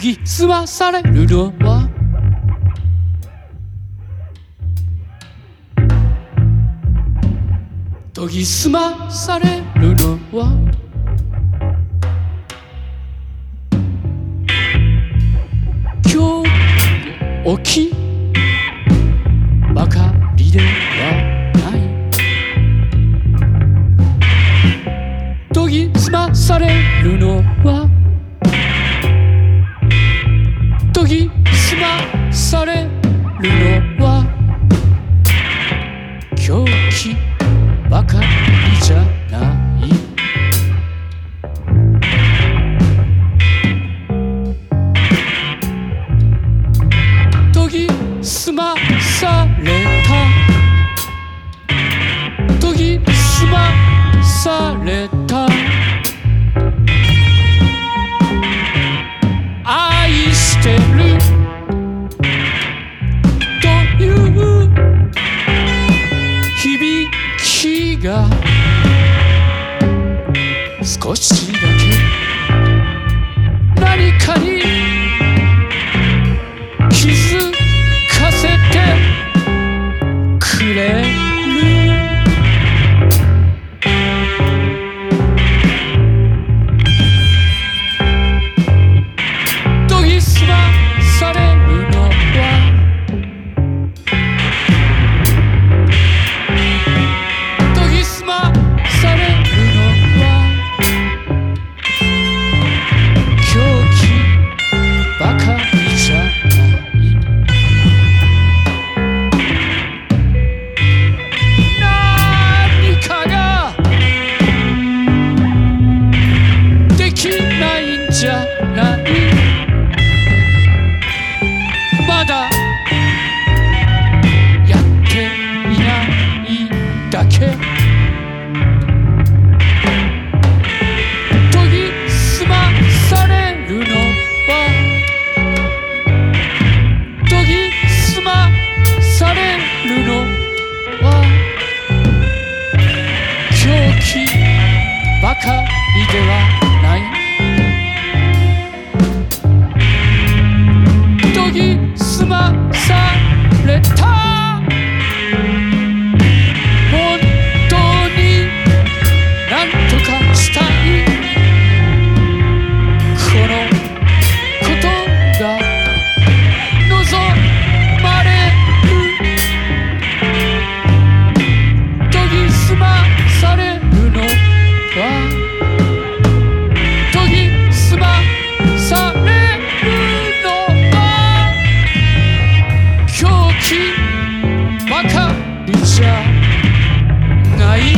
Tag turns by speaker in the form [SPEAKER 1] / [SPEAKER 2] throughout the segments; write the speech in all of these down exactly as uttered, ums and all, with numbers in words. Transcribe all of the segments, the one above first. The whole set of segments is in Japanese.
[SPEAKER 1] ぎ澄まされるのは研ぎ澄まされるのは今日起きばかりではない研ぎ澄まされるのは研ぎ澄まされるのは狂気ばかりじゃない研ぎ澄まされた研ぎ澄まされた愛してるという響きが少しだけ何かに気づかせてくれる研ぎ澄まされるのは研ぎ澄まされるのは狂気ばかりじゃない何かができないんじゃないまだやっていないだけ研ぎ澄まされるのは研ぎ澄まされるのは狂気ばかりではない研ぎ澄まされた本当になんとかしたいこのことが望まれる研ぎ澄まされるのは研ぎ澄まされるのは狂気ばかりじゃない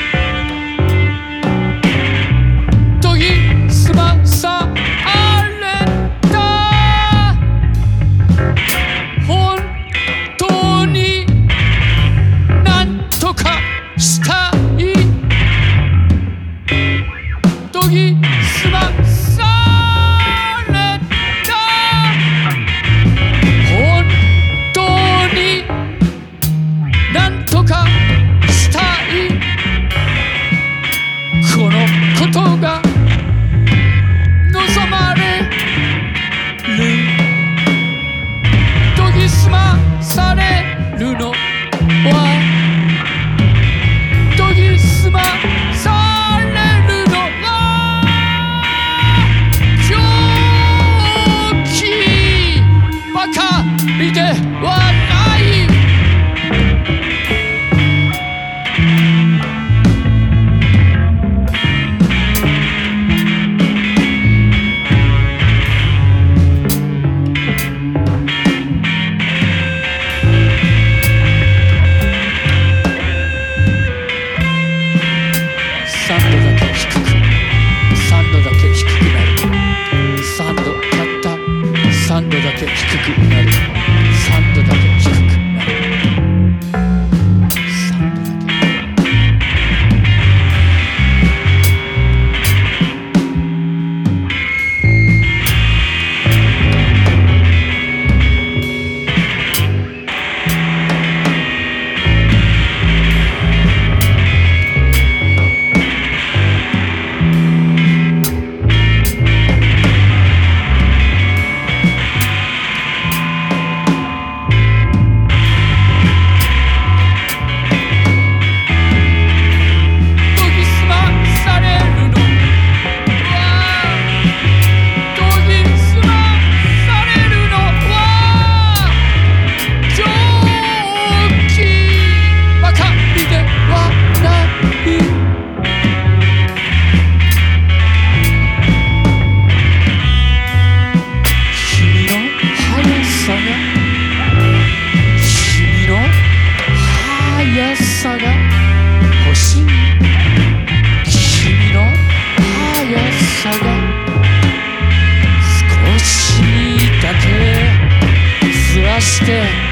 [SPEAKER 1] 研ぎ澄まされた本当になんとかしたい研ぎ澄まされた本当になんとかしたいこのことが望まれる研ぎ澄まされるのは研ぎ澄まされるのは狂気ばかりではないさんどだけ低くさんどだけ低くなるさんどたったさんどだけ低くなるさんどだけ低くなるさんどだけして